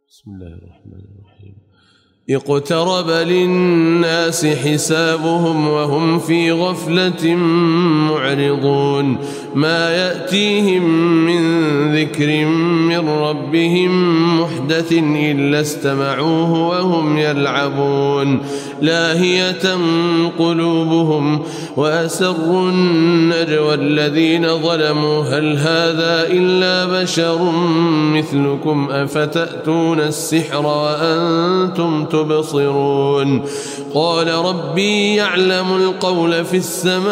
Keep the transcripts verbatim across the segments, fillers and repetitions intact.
بسم الله الرحمن الرحيم. اقترب للناس حسابهم وهم في غفلة معرضون ما يأتيهم من ذكر من ربهم محدث إلا استمعوه وهم يلعبون لاهية قلوبهم وأسروا النجوى الذين ظلموا هل هذا إلا بشر مثلكم أفتأتون السحر وأنتم تبصرون قال ربي يعلم القول في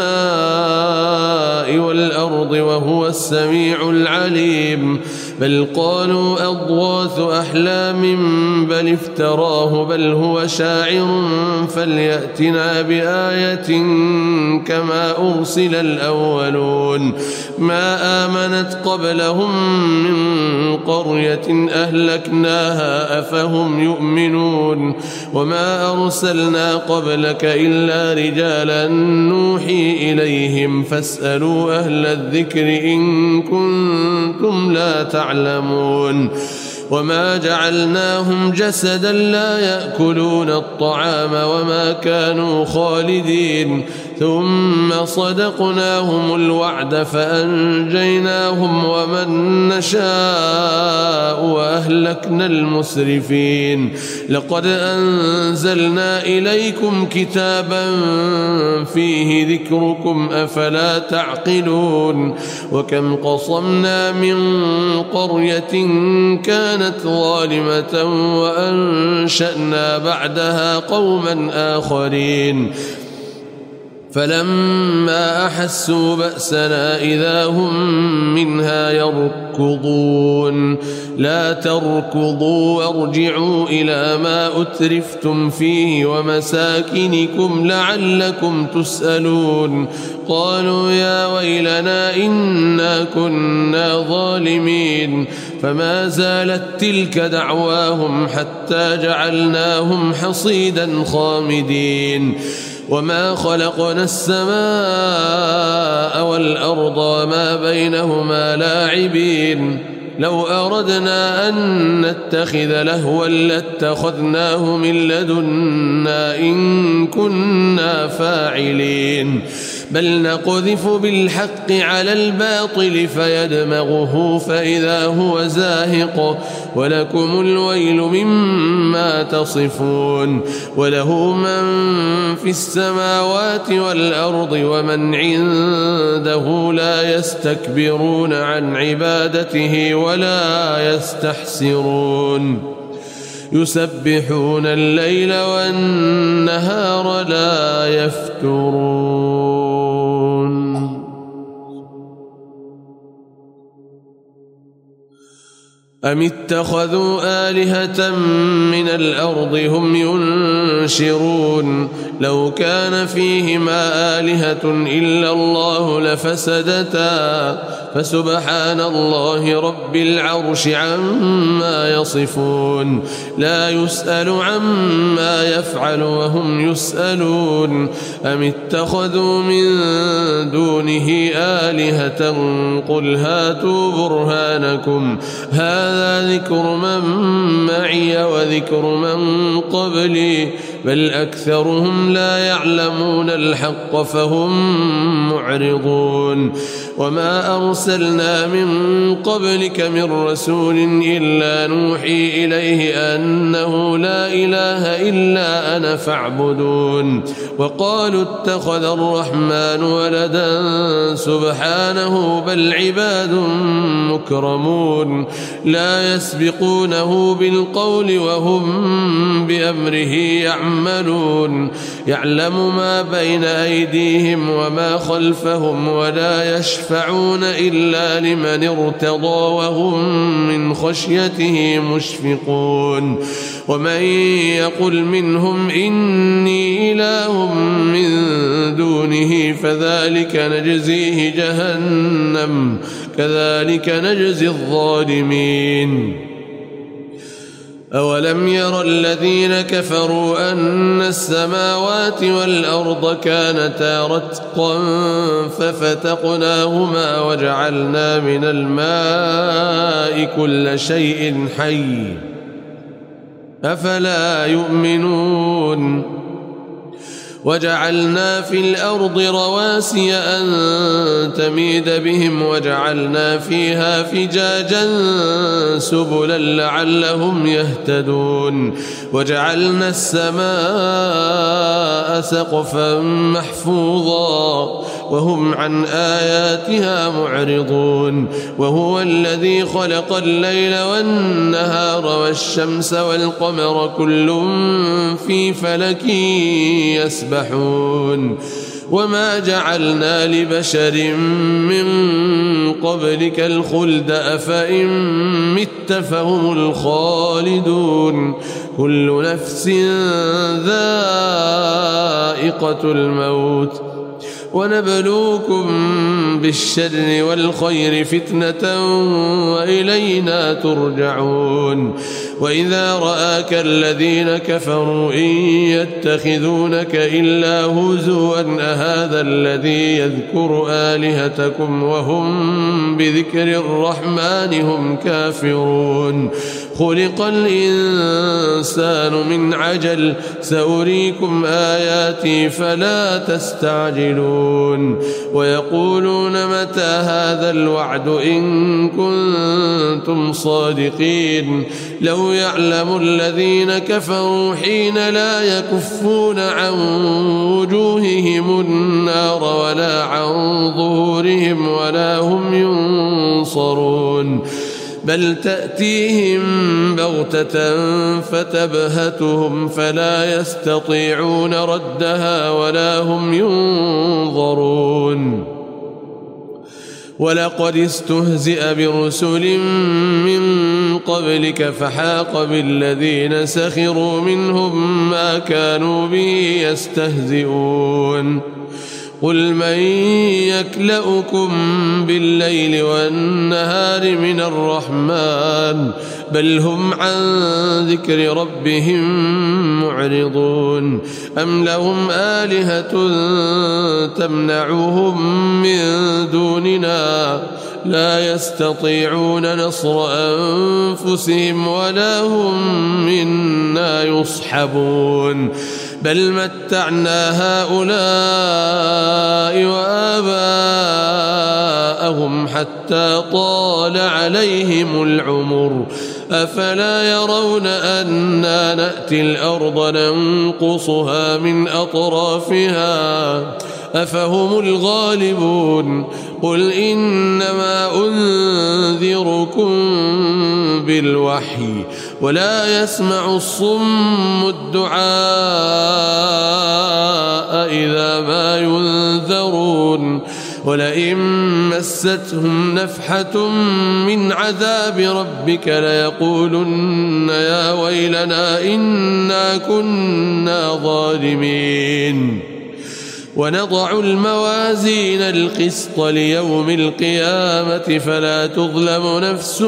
السماء والأرض وهو السميع العليم بل قالوا أضغاث أحلام بل افتراه بل هو شاعر فليأتنا بآية كما أرسل الأولون ما آمنت قبلهم من قرية أهلكناها أفهم يؤمنون وما أرسلنا قبلك إلا رجالا نوحي إليهم فاسألوا أهل الذكر إن كنتم لا تعلمون وما جعلناهم جسدا لا يأكلون الطعام وما كانوا خالدين ثم صدقناهم الوعد فأنجيناهم ومن نشاء وأهلكنا المسرفين لقد أنزلنا إليكم كتابا فيه ذكركم أفلا تعقلون وكم قصمنا من قرية كانت ظالمة وأنشأنا بعدها قوما آخرين فلما أحسوا بأسنا إذا هم منها يركضون لا تركضوا وارجعوا إلى ما أترفتم فيه ومساكنكم لعلكم تسألون قالوا يا ويلنا إنا كنا ظالمين فما زالت تلك دعواهم حتى جعلناهم حصيدا خامدين وما خلقنا السماء والأرض وما بينهما لاعبين لو أردنا أن نتخذ لهوا لاتخذناه من لدنا إن كنا فاعلين بل نقذف بالحق على الباطل فيدمغه فإذا هو زاهق ولكم الويل مما تصفون وله من في السماوات والأرض ومن عنده لا يستكبرون عن عبادته ولا يستحسرون يسبحون الليل والنهار لا يفترون أم اتخذوا آلهة من الأرض هم ينشرون لو كان فيهما آلهة إلا الله لفسدتا فسبحان الله رب العرش عما يصفون لا يسأل عما يفعل وهم يسألون أم اتخذوا من دونه آلهة قل هاتوا برهانكم هذا ذكر من معي وذكر من قبلي بل أكثرهم لا يعلمون الحق فهم معرضون وما أرسلنا من قبلك من رسول إلا نوحي إليه أنه لا إله إلا أنا فاعبدون وقالوا اتخذ الرحمن ولدا سبحانه بل عباد مكرمون لا يسبقونه بالقول وهم بأمره يعملون يعلم ما بين أيديهم وما خلفهم ولا يشفعون إلا لمن ارتضى وهم من خشيته مشفقون ومن يقل منهم إني إله من دونه فذلك نجزيه جهنم كذلك نجزي الظالمين أولم ير الذين كفروا أن السماوات والأرض كانتا رتقا ففتقناهما وجعلنا من الماء كل شيء حي أفلا يؤمنون وجعلنا في الأرض رواسي أن تميد بهم وجعلنا فيها فجاجا سبلا لعلهم يهتدون وجعلنا السماء سقفا محفوظا وهم عن آياتها معرضون وهو الذي خلق الليل والنهار والشمس والقمر كل في فلك يسبحون وما جعلنا لبشر من قبلك الخلد أفإن مت فهم الخالدون كل نفس ذائقة الموت ونبلوكم بالشر والخير فتنة وإلينا ترجعون وإذا رآك الذين كفروا إن يتخذونك إلا هزوا أهذا الذي يذكر آلهتكم وهم بذكر الرحمن هم كافرون خلق الإنسان من عجل سأريكم آياتي فلا تستعجلون ويقولون متى هذا الوعد إن كنتم صادقين لو يعلم الذين كفروا حين لا يكفون عن وجوههم النار ولا عن ظهورهم ولا هم ينصرون بل تأتيهم بغتة فتبهتهم فلا يستطيعون ردها ولا هم ينظرون ولقد استهزئ برسل من قبلك فحاق بالذين سخروا منهم ما كانوا به يستهزئون قل من يكلؤكم بالليل والنهار من الرحمن بل هم عن ذكر ربهم معرضون أم لهم آلهة تمنعهم من دوننا لا يستطيعون نصر أنفسهم ولا هم منا يصحبون بل متعنا هؤلاء وآباءهم حتى طال عليهم العمر أفلا يرون أنا نأتي الأرض ننقصها من أطرافها أفهم الغالبون قل إنما أنذركم بالوحي ولا يسمع الصم الدعاء إذا ما ينذرون ولئن مستهم نفحة من عذاب ربك ليقولن يا ويلنا إنا كنا ظالمين ونضع الموازين القسط ليوم القيامة فلا تظلم نفس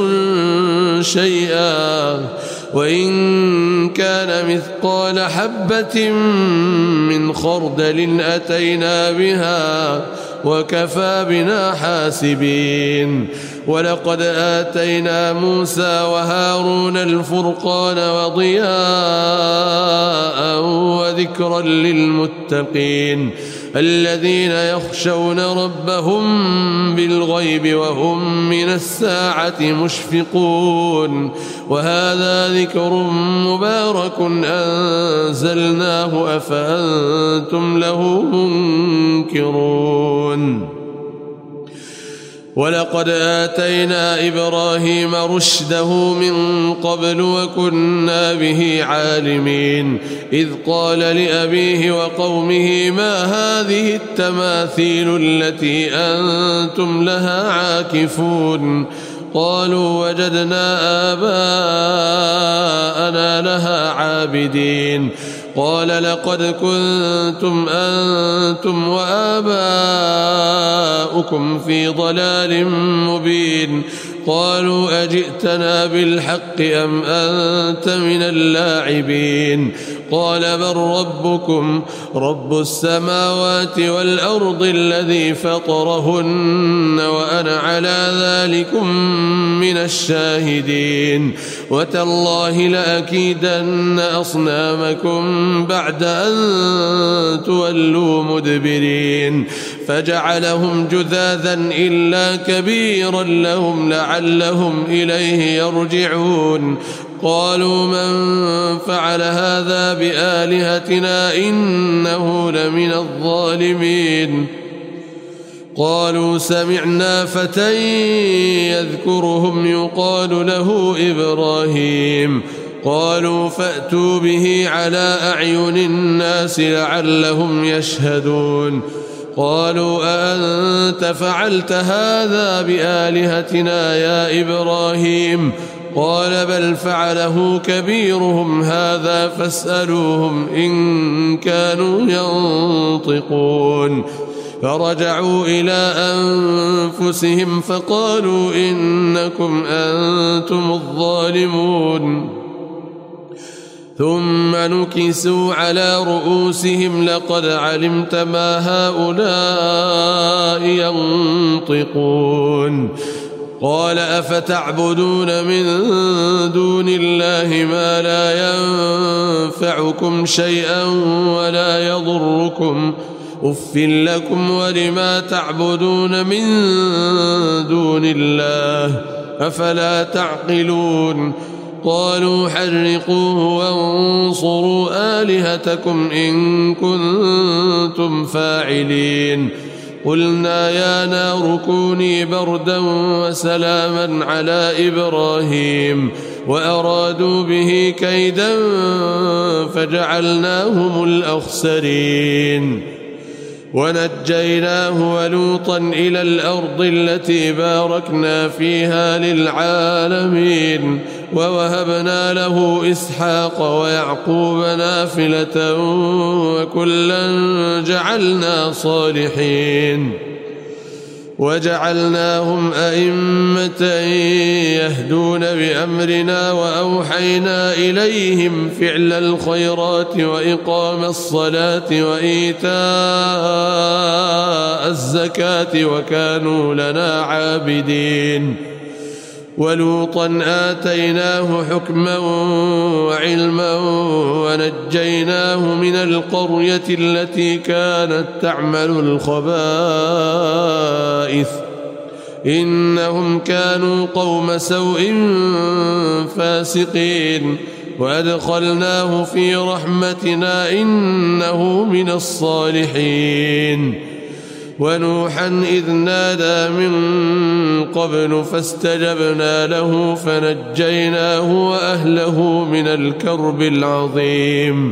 شيئا وإن كان مثقال حبة من خردل أتينا بها وكفى بنا حاسبين ولقد آتينا موسى وهارون الفرقان وضياء وذكرا للمتقين الذين يخشون ربهم بالغيب وهم من الساعة مشفقون وهذا ذكر مبارك أنزلناه أفأنتم له منكرون ولقد آتينا إبراهيم رشده من قبل وكنا به عالمين إذ قال لأبيه وقومه ما هذه التماثيل التي أنتم لها عاكفون قالوا وجدنا آباءنا لها عابدين قال لقد كنتم أنتم وآباؤكم في ضلال مبين قالوا أجئتنا بالحق أم أنت من اللاعبين قال بل ربكم رب السماوات والأرض الذي فطرهن وأنا على ذلكم من الشاهدين وتالله لأكيدن أصنامكم بعد أن تولوا مدبرين فجعلهم جذاذا إلا كبيرا لهم لعلهم إليه يرجعون قالوا من فعل هذا بآلهتنا إنه لمن الظالمين قالوا سمعنا فتى يذكرهم يقال له إبراهيم قالوا فأتوا به على أعين الناس لعلهم يشهدون قالوا أأنت فعلت هذا بآلهتنا يا إبراهيم قال بل فعله كبيرهم هذا فاسألوهم إن كانوا ينطقون فرجعوا إلى أنفسهم فقالوا إنكم أنتم الظالمون ثم نكسوا على رؤوسهم لقد علمت ما هؤلاء ينطقون قال أفتعبدون من دون الله ما لا ينفعكم شيئا ولا يضركم أف لكم ولما تعبدون من دون الله أفلا تعقلون قالوا حرقوه وانصروا آلهتكم إن كنتم فاعلين قلنا يا نار كوني بردا وسلاما على إبراهيم وأرادوا به كيدا فجعلناهم الأخسرين ونجيناه ولوطا إلى الأرض التي باركنا فيها للعالمين ووهبنا له إسحاق ويعقوب نافلة وكلا جعلنا صالحين وجعلناهم أئمة يهدون بأمرنا وأوحينا إليهم فعل الخيرات وإقام الصلاة وإيتاء الزكاة وكانوا لنا عابدين ولوطا آتيناه حكما وعلما ونجيناه من القرية التي كانت تعمل الخبائث إنهم كانوا قوم سوء فاسقين وأدخلناه في رحمتنا إنه من الصالحين ونوحا إذ نادى من قبل فاستجبنا له فنجيناه وأهله من الكرب العظيم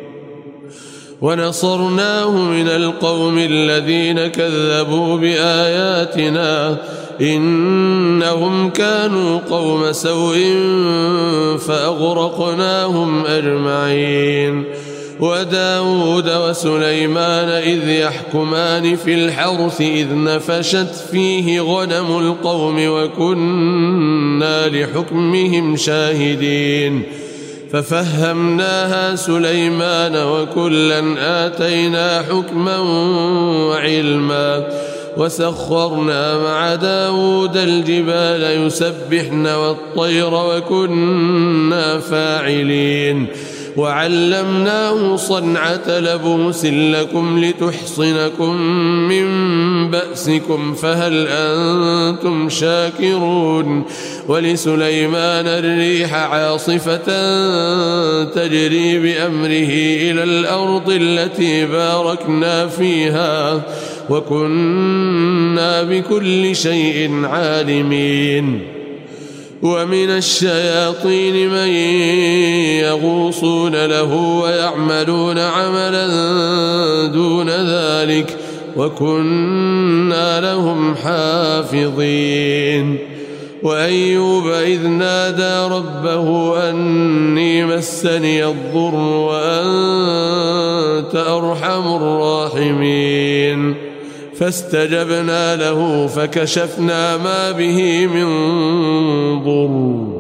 ونصرناه من القوم الذين كذبوا بآياتنا إنهم كانوا قوم سوء فأغرقناهم أجمعين وداود وسليمان إذ يحكمان في الحرث إذ نفشت فيه غنم القوم وكنا لحكمهم شاهدين ففهمناها سليمان وكلا آتينا حكما وعلما وسخرنا مع داود الجبال يسبحن والطير وكنا فاعلين وعلمناه صنعة لبوس لكم لتحصنكم من بأسكم فهل أنتم شاكرون ولسليمان الريح عاصفة تجري بأمره إلى الأرض التي باركنا فيها وكنا بكل شيء عالمين ومن الشياطين من يغوصون له ويعملون عملا دون ذلك وكنا لهم حافظين وأيوب إذ نادى ربه أني مسني الضر وأنت أرحم الراحمين فاستجبنا له فكشفنا ما به من ضر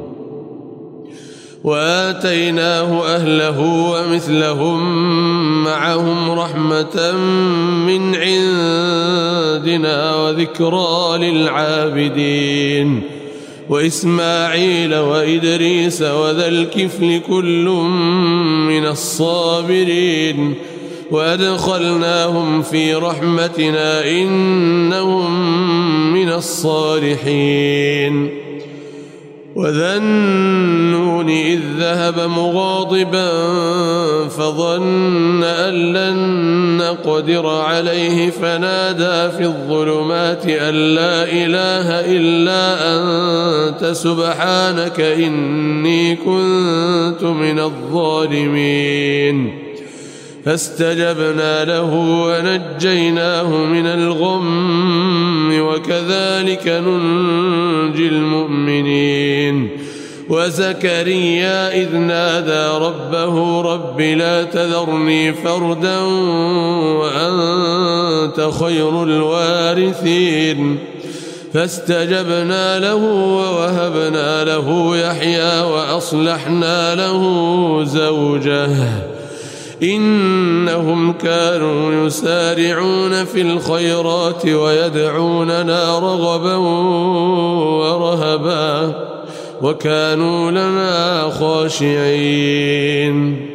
وآتيناه أهله ومثلهم معهم رحمة من عندنا وذكرى للعابدين وإسماعيل وإدريس وذا الكفل كل من الصابرين وأدخلناهم في رحمتنا إنهم من الصالحين وذا النون إذ ذهب مغاضبا فظن أن لن نقدر عليه فنادى في الظلمات أن لا إله إلا أنت سبحانك إني كنت من الظالمين فاستجبنا له ونجيناه من الغم وكذلك ننجي المؤمنين وزكريا إذ نادى ربه رب لا تذرني فردا وأنت خير الوارثين فاستجبنا له ووهبنا له يحيى وأصلحنا له زوجه إنهم كانوا يسارعون في الخيرات ويدعوننا رغبا ورهبا وكانوا لنا خاشعين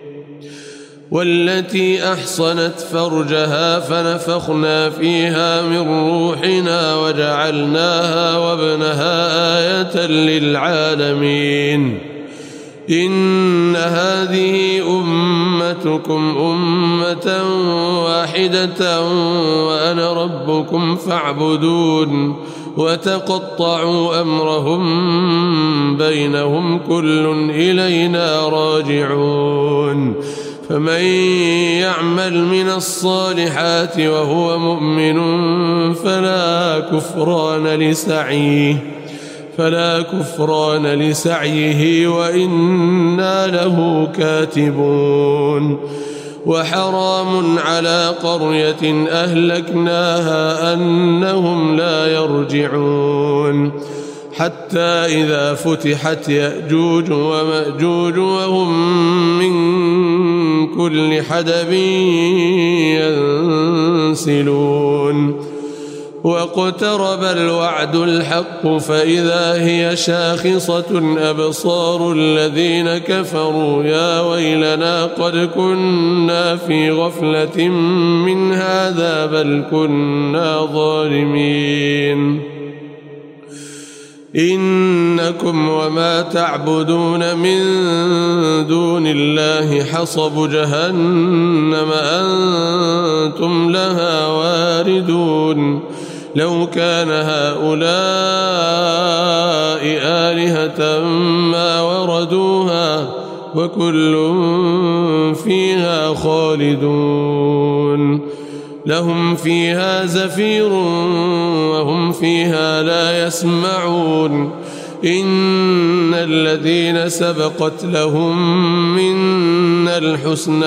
والتي أحصنت فرجها فنفخنا فيها من روحنا وجعلناها وابنها آية للعالمين إن هذه أمتكم أمة واحدة وأنا ربكم فاعبدون وتقطعوا أمرهم بينهم كل إلينا راجعون فمن يعمل من الصالحات وهو مؤمن فلا كفران لسعيه فلا كفران لسعيه وإنا له كاتبون وحرام على قرية أهلكناها أنهم لا يرجعون حتى إذا فتحت يأجوج ومأجوج وهم من كل حدب ينسلون واقترب الوعد الحق فإذا هي شاخصة أبصار الذين كفروا يا ويلنا قد كنا في غفلة من هذا بل كنا ظالمين إنكم وما تعبدون من دون الله حصب جهنم أنتم لها واردون لو كان هؤلاء آلهة ما وردوها وكل فيها خالدون لهم فيها زفير وهم فيها لا يسمعون إن الذين سبقت لهم منا الحسنى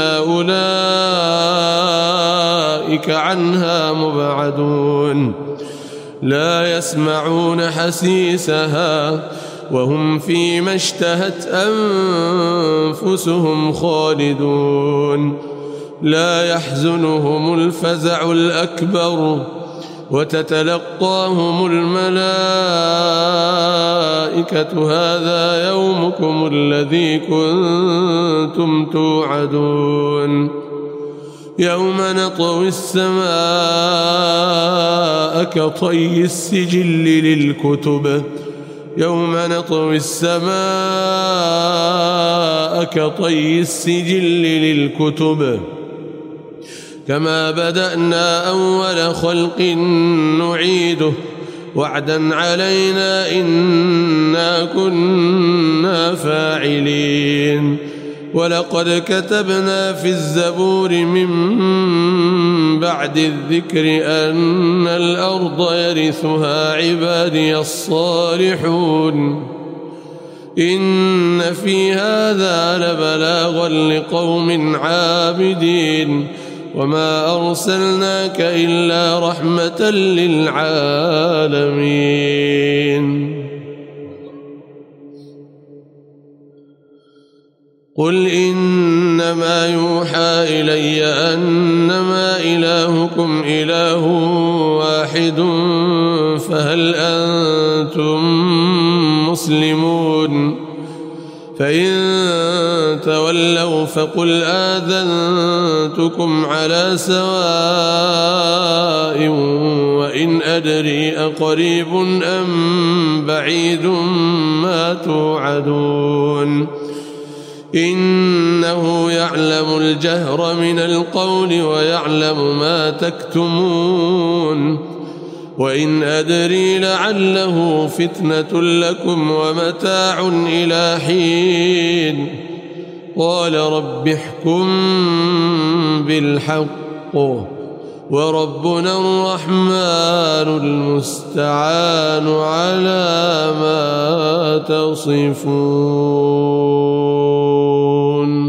أولئك عنها مبعدون لا يسمعون حسيسها وهم فيما اشتهت أنفسهم خالدون لا يحزنهم الفزع الأكبر وتتلقاهم الملائكة هذا يومكم الذي كنتم توعدون يوم نطوي السماء كطي السجل للكتب يوم نطوي السماء كطي السجل للكتب كما بدأنا أول خلق نعيده وعدا علينا إنا كنا فاعلين ولقد كتبنا في الزبور من بعد الذكر أن الأرض يرثها عبادي الصالحون إن في هذا لبلاغا لقوم عابدين وما أرسلناك إلا رحمة للعالمين قل إنما يوحى إلي أنما إلهكم إله واحد فهل أنتم مسلمون فإن تولوا فقل آذنتكم على سواء وإن أدري أقريب أم بعيد ما توعدون إنه يعلم الجهر من القول ويعلم ما تكتمون وإن أدري لعله فتنة لكم ومتاع إلى حين قال رب احكم بالحق وربنا الرحمن المستعان على ما تصفون.